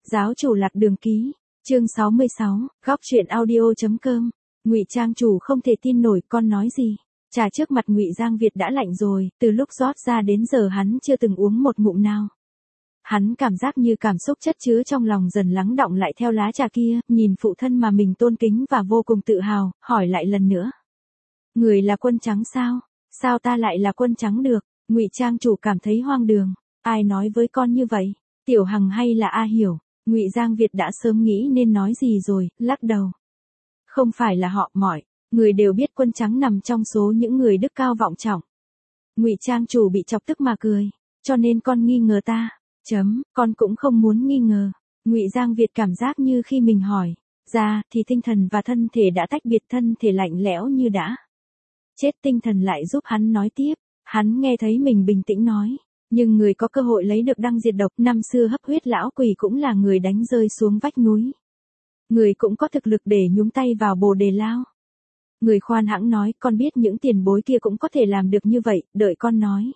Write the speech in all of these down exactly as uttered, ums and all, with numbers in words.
Giáo chủ lạc đường ký, chương sáu mươi sáu, góc truyện audio.com. Ngụy Trang chủ không thể tin nổi, con nói gì? Trà trước mặt Ngụy Giang Việt đã lạnh rồi, từ lúc rót ra đến giờ hắn chưa từng uống một ngụm nào. Hắn cảm giác như cảm xúc chất chứa trong lòng dần lắng đọng lại theo lá trà kia, nhìn phụ thân mà mình tôn kính và vô cùng tự hào, hỏi lại lần nữa. Người là quân trắng sao? Sao ta lại là quân trắng được? Ngụy Trang chủ cảm thấy hoang đường. Ai nói với con như vậy? Tiểu Hằng hay là A Hiểu? Ngụy Giang Việt đã sớm nghĩ nên nói gì rồi, lắc đầu. Không phải là họ, mọi người đều biết quân trắng nằm trong số những người đức cao vọng trọng. Ngụy Trang chủ bị chọc tức mà cười, cho nên con nghi ngờ ta. Chấm, con cũng không muốn nghi ngờ. Ngụy Giang Việt cảm giác như khi mình hỏi ra thì tinh thần và thân thể đã tách biệt, thân thể lạnh lẽo như đã chết, tinh thần lại giúp hắn nói tiếp. Hắn nghe thấy mình bình tĩnh nói, nhưng người có cơ hội lấy được đăng diệt độc năm xưa hấp huyết lão quỷ cũng là người đánh rơi xuống vách núi. Người cũng có thực lực để nhúng tay vào bồ đề lao. Người khoan hãng nói, con biết những tiền bối kia cũng có thể làm được như vậy, đợi con nói.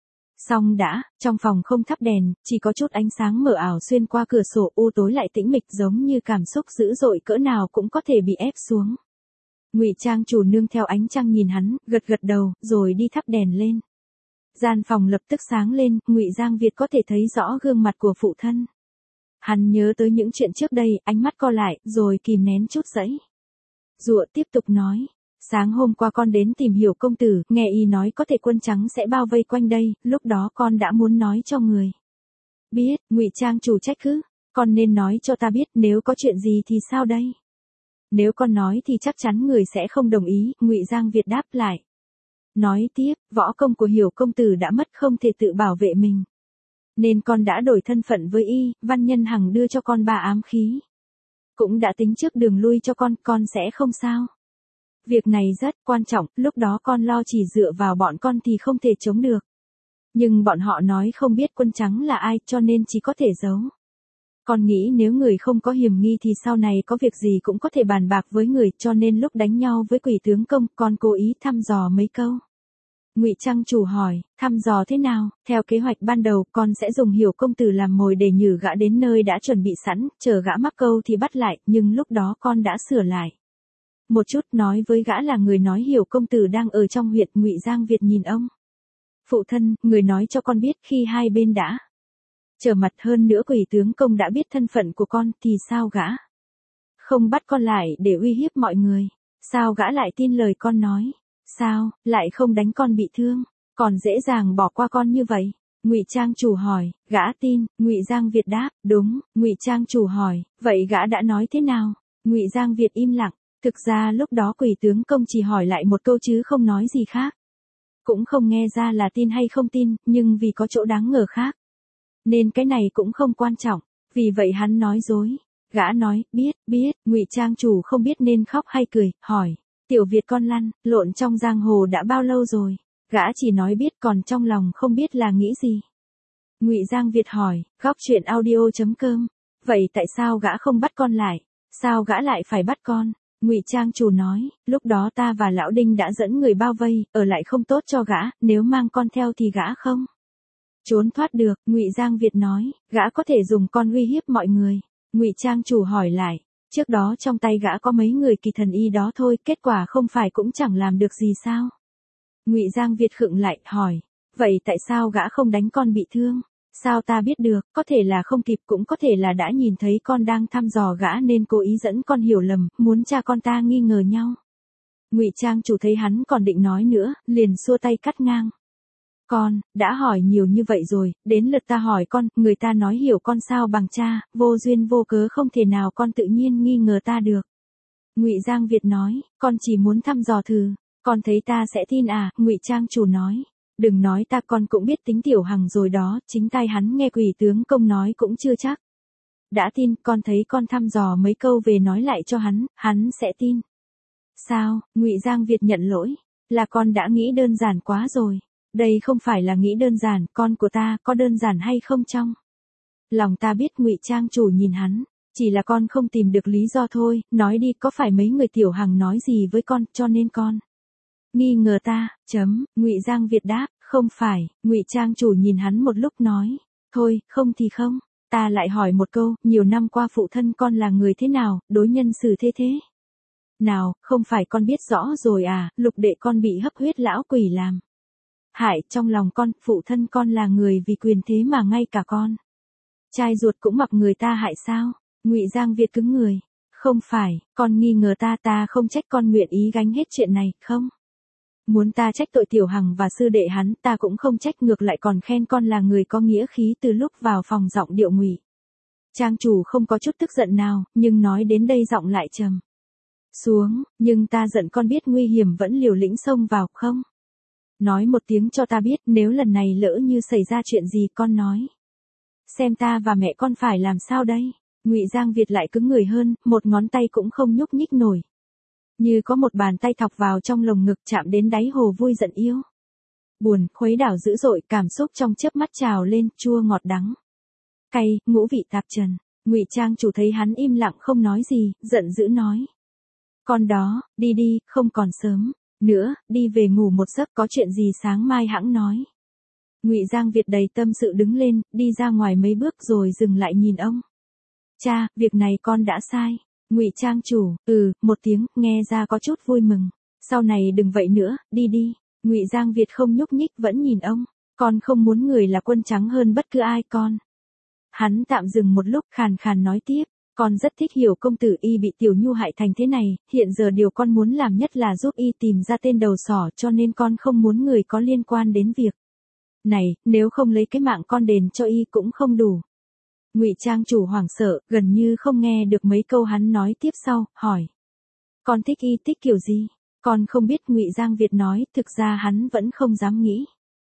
Xong đã, trong phòng không thắp đèn, chỉ có chút ánh sáng mờ ảo xuyên qua cửa sổ, u tối lại tĩnh mịch, giống như cảm xúc dữ dội cỡ nào cũng có thể bị ép xuống. Ngụy Trang chủ nương theo ánh trăng nhìn hắn, gật gật đầu, rồi đi thắp đèn lên. Gian phòng lập tức sáng lên, Ngụy Giang Việt có thể thấy rõ gương mặt của phụ thân. Hắn nhớ tới những chuyện trước đây, ánh mắt co lại, rồi kìm nén chút giãy giụa tiếp tục nói. Sáng hôm qua con đến tìm hiểu công tử, nghe y nói có thể quân trắng sẽ bao vây quanh đây, lúc đó con đã muốn nói cho người biết. Ngụy Trang chủ trách cứ, con nên nói cho ta biết, nếu có chuyện gì thì sao đây? Nếu con nói thì chắc chắn người sẽ không đồng ý, Ngụy Giang Việt đáp lại. Nói tiếp, võ công của Hiểu công tử đã mất, không thể tự bảo vệ mình. Nên con đã đổi thân phận với y, Văn Nhân Hằng đưa cho con ba ám khí. Cũng đã tính trước đường lui cho con, con sẽ không sao. Việc này rất quan trọng, lúc đó con lo chỉ dựa vào bọn con thì không thể chống được. Nhưng bọn họ nói không biết quân trắng là ai, cho nên chỉ có thể giấu. Con nghĩ nếu người không có hiểm nghi thì sau này có việc gì cũng có thể bàn bạc với người, cho nên lúc đánh nhau với Quỷ tướng công, con cố ý thăm dò mấy câu. Ngụy Trang chủ hỏi, thăm dò thế nào? Theo kế hoạch ban đầu, con sẽ dùng Hiểu công tử làm mồi để nhử gã đến nơi đã chuẩn bị sẵn, chờ gã mắc câu thì bắt lại, nhưng lúc đó con đã sửa lại một chút, nói với gã là người nói Hiểu công tử đang ở trong huyện. Ngụy Giang Việt nhìn ông phụ thân, người nói cho con biết khi hai bên đã trở mặt, hơn nữa Quỷ tướng công đã biết thân phận của con, thì sao gã không bắt con lại để uy hiếp mọi người? Sao gã lại tin lời con nói? Sao lại không đánh con bị thương, còn dễ dàng bỏ qua con như vậy? Ngụy Trang chủ hỏi. Gã tin. Ngụy Giang Việt đáp. Đúng. Ngụy Trang chủ hỏi, vậy gã đã nói thế nào? Ngụy Giang Việt im lặng. Thực ra lúc đó Quỷ tướng công chỉ hỏi lại một câu chứ không nói gì khác. Cũng không nghe ra là tin hay không tin, nhưng vì có chỗ đáng ngờ khác, nên cái này cũng không quan trọng. Vì vậy hắn nói dối. Gã nói, biết, biết. Ngụy Trang chủ không biết nên khóc hay cười, hỏi. Tiểu Việt con lăn lộn trong giang hồ đã bao lâu rồi? Gã chỉ nói biết, còn trong lòng không biết là nghĩ gì. Ngụy Giang Việt hỏi. Góc truyện audio.com. Vậy tại sao gã không bắt con lại? Sao gã lại phải bắt con? Ngụy Trang chủ nói, lúc đó ta và lão Đinh đã dẫn người bao vây, ở lại không tốt cho gã, nếu mang con theo thì gã không trốn thoát được. Ngụy Giang Việt nói, gã có thể dùng con uy hiếp mọi người. Ngụy Trang chủ hỏi lại, trước đó trong tay gã có mấy người kỳ thần y đó thôi, kết quả không phải cũng chẳng làm được gì sao? Ngụy Giang Việt khựng lại, hỏi, vậy tại sao gã không đánh con bị thương? Sao ta biết được, có thể là không kịp, cũng có thể là đã nhìn thấy con đang thăm dò gã nên cố ý dẫn con hiểu lầm, muốn cha con ta nghi ngờ nhau. Ngụy Trang chủ thấy hắn còn định nói nữa, liền xua tay cắt ngang. Con, đã hỏi nhiều như vậy rồi, đến lượt ta hỏi con, người ta nói hiểu con sao bằng cha, vô duyên vô cớ không thể nào con tự nhiên nghi ngờ ta được. Ngụy Giang Việt nói, con chỉ muốn thăm dò thử, con thấy ta sẽ tin à? Ngụy Trang chủ nói, đừng nói ta, con cũng biết tính Tiểu Hằng rồi đó, chính tai hắn nghe Quỷ tướng công nói cũng chưa chắc đã tin, con thấy con thăm dò mấy câu về nói lại cho hắn, hắn sẽ tin. Sao? Ngụy Giang Việt nhận lỗi, là con đã nghĩ đơn giản quá rồi. Đây không phải là nghĩ đơn giản, con của ta có đơn giản hay không trong lòng ta biết. Ngụy Trang chủ nhìn hắn, chỉ là con không tìm được lý do thôi, nói đi, có phải mấy người Tiểu Hằng nói gì với con, cho nên con nghi ngờ ta? Chấm. Ngụy Giang Việt đáp, không phải. Ngụy Trang chủ nhìn hắn một lúc nói, thôi, không thì không, ta lại hỏi một câu, nhiều năm qua phụ thân con là người thế nào, đối nhân xử thế thế? Nào, không phải con biết rõ rồi à, lục đệ con bị hấp huyết lão quỷ làm hại trong lòng con, phụ thân con là người vì quyền thế mà ngay cả con trai ruột cũng mặc người ta hại sao? Ngụy Giang Việt cứng người. Không phải, con nghi ngờ ta, ta không trách, con nguyện ý gánh hết chuyện này, không? Muốn ta trách tội Tiểu Hằng và sư đệ hắn, ta cũng không trách, ngược lại còn khen con là người có nghĩa khí. Từ lúc vào phòng giọng điệu Ngụy Trang chủ không có chút tức giận nào, nhưng nói đến đây giọng lại trầm xuống, nhưng ta giận con biết nguy hiểm vẫn liều lĩnh xông vào, không? Nói một tiếng cho ta biết, nếu lần này lỡ như xảy ra chuyện gì con nói. Xem ta và mẹ con phải làm sao đây? Ngụy Giang Việt lại cứng người hơn, một ngón tay cũng không nhúc nhích nổi. Như có một bàn tay thọc vào trong lồng ngực, chạm đến đáy hồ vui giận yêu. Buồn, khuấy đảo dữ dội, cảm xúc trong chớp mắt trào lên, chua ngọt đắng. Cay, ngũ vị tạp trần. Ngụy Trang chủ thấy hắn im lặng không nói gì, giận dữ nói. Con đó, đi đi, không còn sớm nữa, đi về ngủ một giấc, có chuyện gì sáng mai hẵng nói. Ngụy Giang Việt đầy tâm sự đứng lên, đi ra ngoài mấy bước rồi dừng lại nhìn ông. Cha, việc này con đã sai. Ngụy Trang chủ, ừ, một tiếng, nghe ra có chút vui mừng. Sau này đừng vậy nữa, đi đi. Ngụy Giang Việt không nhúc nhích vẫn nhìn ông. Con không muốn người là quân trắng hơn bất cứ ai con. Hắn tạm dừng một lúc, khàn khàn nói tiếp. Con rất thích Hiểu công tử, y bị Tiểu Nhu hại thành thế này, hiện giờ điều con muốn làm nhất là giúp y tìm ra tên đầu sỏ, cho nên con không muốn người có liên quan đến việc này, nếu không lấy cái mạng con đền cho y cũng không đủ. Ngụy Trang chủ hoảng sợ, gần như không nghe được mấy câu hắn nói tiếp sau, hỏi. Con thích y thích kiểu gì? Con không biết. Ngụy Giang Việt nói, thực ra hắn vẫn không dám nghĩ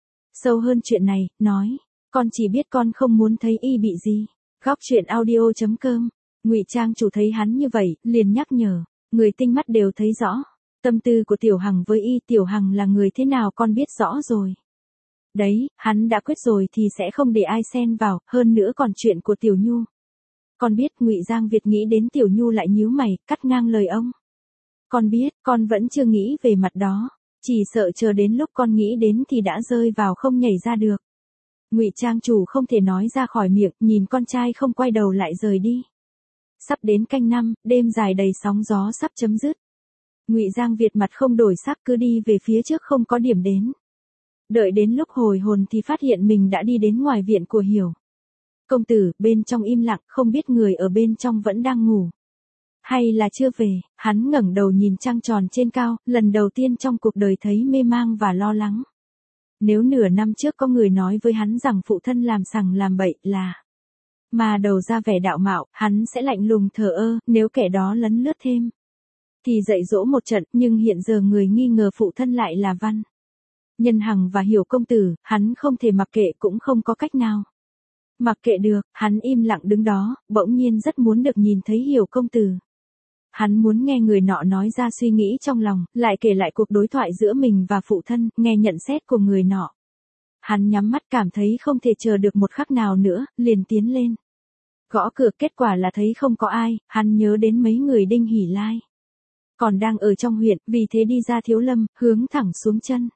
sâu hơn chuyện này, nói. Con chỉ biết con không muốn thấy y bị gì. Góc truyện audio chấm com. Ngụy Trang chủ thấy hắn như vậy, liền nhắc nhở. Người tinh mắt đều thấy rõ. Tâm tư của Tiểu Hằng với y, Tiểu Hằng là người thế nào con biết rõ rồi. Đấy, hắn đã quyết rồi thì sẽ không để ai xen vào, hơn nữa còn chuyện của Tiểu Nhu. Con biết. Ngụy Giang Việt nghĩ đến Tiểu Nhu lại nhíu mày, cắt ngang lời ông. Con biết, con vẫn chưa nghĩ về mặt đó, chỉ sợ chờ đến lúc con nghĩ đến thì đã rơi vào không nhảy ra được. Ngụy Trang chủ không thể nói ra khỏi miệng, nhìn con trai không quay đầu lại rời đi. Sắp đến canh năm, đêm dài đầy sóng gió sắp chấm dứt. Ngụy Giang Việt mặt không đổi sắc cứ đi về phía trước không có điểm đến. Đợi đến lúc hồi hồn thì phát hiện mình đã đi đến ngoài viện của Hiểu công tử, bên trong im lặng, không biết người ở bên trong vẫn đang ngủ hay là chưa về. Hắn ngẩng đầu nhìn trăng tròn trên cao, lần đầu tiên trong cuộc đời thấy mê mang và lo lắng. Nếu nửa năm trước có người nói với hắn rằng phụ thân làm sằng làm bậy là mà đầu ra vẻ đạo mạo, hắn sẽ lạnh lùng thờ ơ, nếu kẻ đó lấn lướt thêm thì dạy dỗ một trận, nhưng hiện giờ người nghi ngờ phụ thân lại là Văn Nhân Hằng và Hiểu công tử, hắn không thể mặc kệ, cũng không có cách nào mặc kệ được. Hắn im lặng đứng đó, bỗng nhiên rất muốn được nhìn thấy Hiểu công tử. Hắn muốn nghe người nọ nói ra suy nghĩ trong lòng, lại kể lại cuộc đối thoại giữa mình và phụ thân, nghe nhận xét của người nọ. Hắn nhắm mắt cảm thấy không thể chờ được một khắc nào nữa, liền tiến lên. Gõ cửa, kết quả là thấy không có ai, hắn nhớ đến mấy người Đinh Hỷ Lai còn đang ở trong huyện, vì thế đi ra Thiếu Lâm, hướng thẳng xuống chân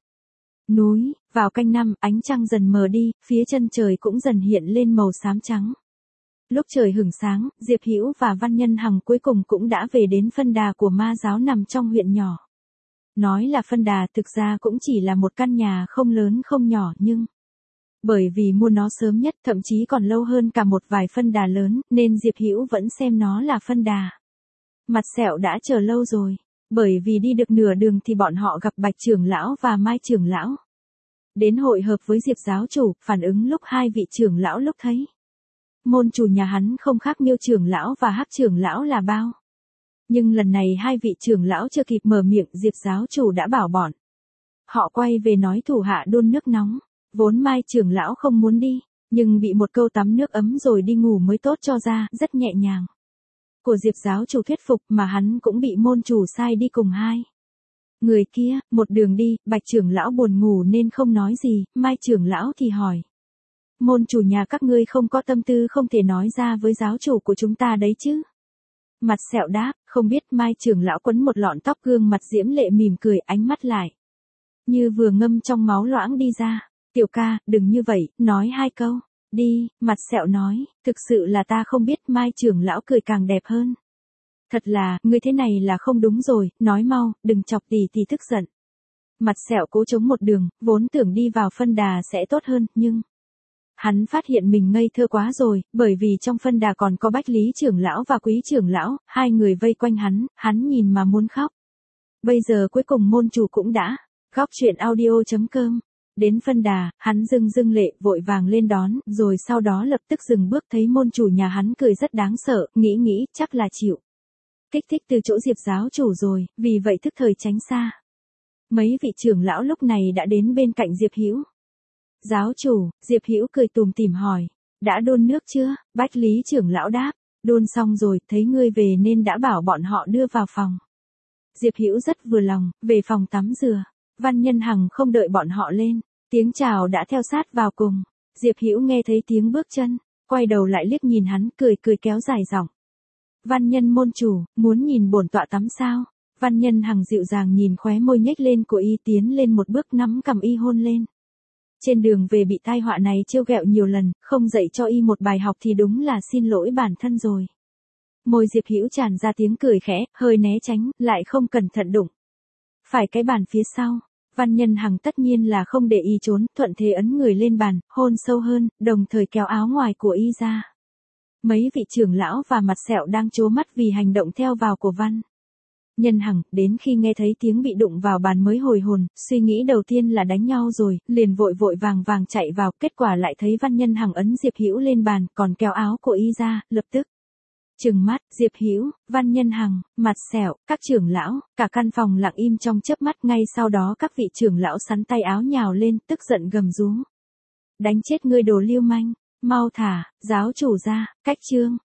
núi. Vào canh năm, ánh trăng dần mờ đi, phía chân trời cũng dần hiện lên màu xám trắng. Lúc trời hửng sáng, Diệp Hữu và Văn Nhân Hằng cuối cùng cũng đã về đến phân đà của ma giáo nằm trong huyện nhỏ. Nói là phân đà, thực ra cũng chỉ là một căn nhà không lớn không nhỏ, nhưng bởi vì mua nó sớm nhất, thậm chí còn lâu hơn cả một vài phân đà lớn, nên Diệp Hữu vẫn xem nó là phân đà. Mặt Sẹo đã chờ lâu rồi, bởi vì đi được nửa đường thì bọn họ gặp Bạch trưởng lão và Mai trưởng lão. Đến hội hợp với Diệp giáo chủ, phản ứng lúc hai vị trưởng lão lúc thấy môn chủ nhà hắn không khác Miêu trưởng lão và Hắc trưởng lão là bao. Nhưng lần này hai vị trưởng lão chưa kịp mở miệng, Diệp giáo chủ đã bảo bọn họ quay về nói thủ hạ đun nước nóng. Vốn Mai trưởng lão không muốn đi, nhưng bị một câu tắm nước ấm rồi đi ngủ mới tốt cho ra, rất nhẹ nhàng của Diệp giáo chủ thuyết phục, mà hắn cũng bị môn chủ sai đi cùng hai người kia. Một đường đi, Bạch trưởng lão buồn ngủ nên không nói gì, Mai trưởng lão thì hỏi. Môn chủ nhà các ngươi không có tâm tư không thể nói ra với giáo chủ của chúng ta đấy chứ? Mặt Sẹo đáp, không biết. Mai trưởng lão quấn một lọn tóc, gương mặt diễm lệ mỉm cười, ánh mắt lại như vừa ngâm trong máu loãng đi ra. Tiểu ca, đừng như vậy, nói hai câu. Đi, mặt sẹo nói, thực sự là ta không biết. Mai trưởng lão cười càng đẹp hơn. Thật là, ngươi thế này là không đúng rồi, nói mau, đừng chọc tỷ tỷ tức giận. Mặt sẹo cố chống một đường, vốn tưởng đi vào phân đà sẽ tốt hơn, nhưng... Hắn phát hiện mình ngây thơ quá rồi, bởi vì trong phân đà còn có Bách Lý trưởng lão và Quý trưởng lão, hai người vây quanh hắn, hắn nhìn mà muốn khóc. Bây giờ cuối cùng môn chủ cũng đã, góc chuyện audio chấm com. Đến phân đà, hắn dưng dưng lệ, vội vàng lên đón, rồi sau đó lập tức dừng bước thấy môn chủ nhà hắn cười rất đáng sợ, nghĩ nghĩ, chắc là chịu. Kích thích từ chỗ Diệp giáo chủ rồi, vì vậy thức thời tránh xa. Mấy vị trưởng lão lúc này đã đến bên cạnh Diệp Hữu. Giáo chủ, Diệp Hữu cười tủm tỉm hỏi, đã đun nước chưa? Bách Lý trưởng lão đáp, đun xong rồi, thấy ngươi về nên đã bảo bọn họ đưa vào phòng. Diệp Hữu rất vừa lòng, về phòng tắm rửa. Văn Nhân Hằng không đợi bọn họ lên, tiếng chào đã theo sát vào cùng. Diệp Hữu nghe thấy tiếng bước chân, quay đầu lại liếc nhìn hắn, cười cười kéo dài giọng. Văn Nhân môn chủ, muốn nhìn bổn tọa tắm sao? Văn Nhân Hằng dịu dàng nhìn khóe môi nhếch lên của y, tiến lên một bước nắm cầm y hôn lên. Trên đường về bị tai họa này trêu ghẹo nhiều lần, không dạy cho y một bài học thì đúng là xin lỗi bản thân rồi. Môi Diệp Hữu tràn ra tiếng cười khẽ, hơi né tránh, lại không cẩn thận đụng phải cái bàn phía sau. Văn Nhân Hằng tất nhiên là không để y trốn, thuận thế ấn người lên bàn, hôn sâu hơn, đồng thời kéo áo ngoài của y ra. Mấy vị trưởng lão và mặt sẹo đang trố mắt vì hành động theo vào của Văn Nhân Hằng, đến khi nghe thấy tiếng bị đụng vào bàn mới hồi hồn, suy nghĩ đầu tiên là đánh nhau rồi, liền vội vội vàng vàng chạy vào, kết quả lại thấy Văn Nhân Hằng ấn Diệp Hữu lên bàn, còn kéo áo của y ra, lập tức trừng mắt, Diệp Hữu, Văn Nhân Hằng, mặt sẹo, các trưởng lão, cả căn phòng lặng im trong chớp mắt, ngay sau đó các vị trưởng lão sắn tay áo nhào lên, tức giận gầm rú. Đánh chết ngươi đồ lưu manh, mau thả giáo chủ ra, cách chương.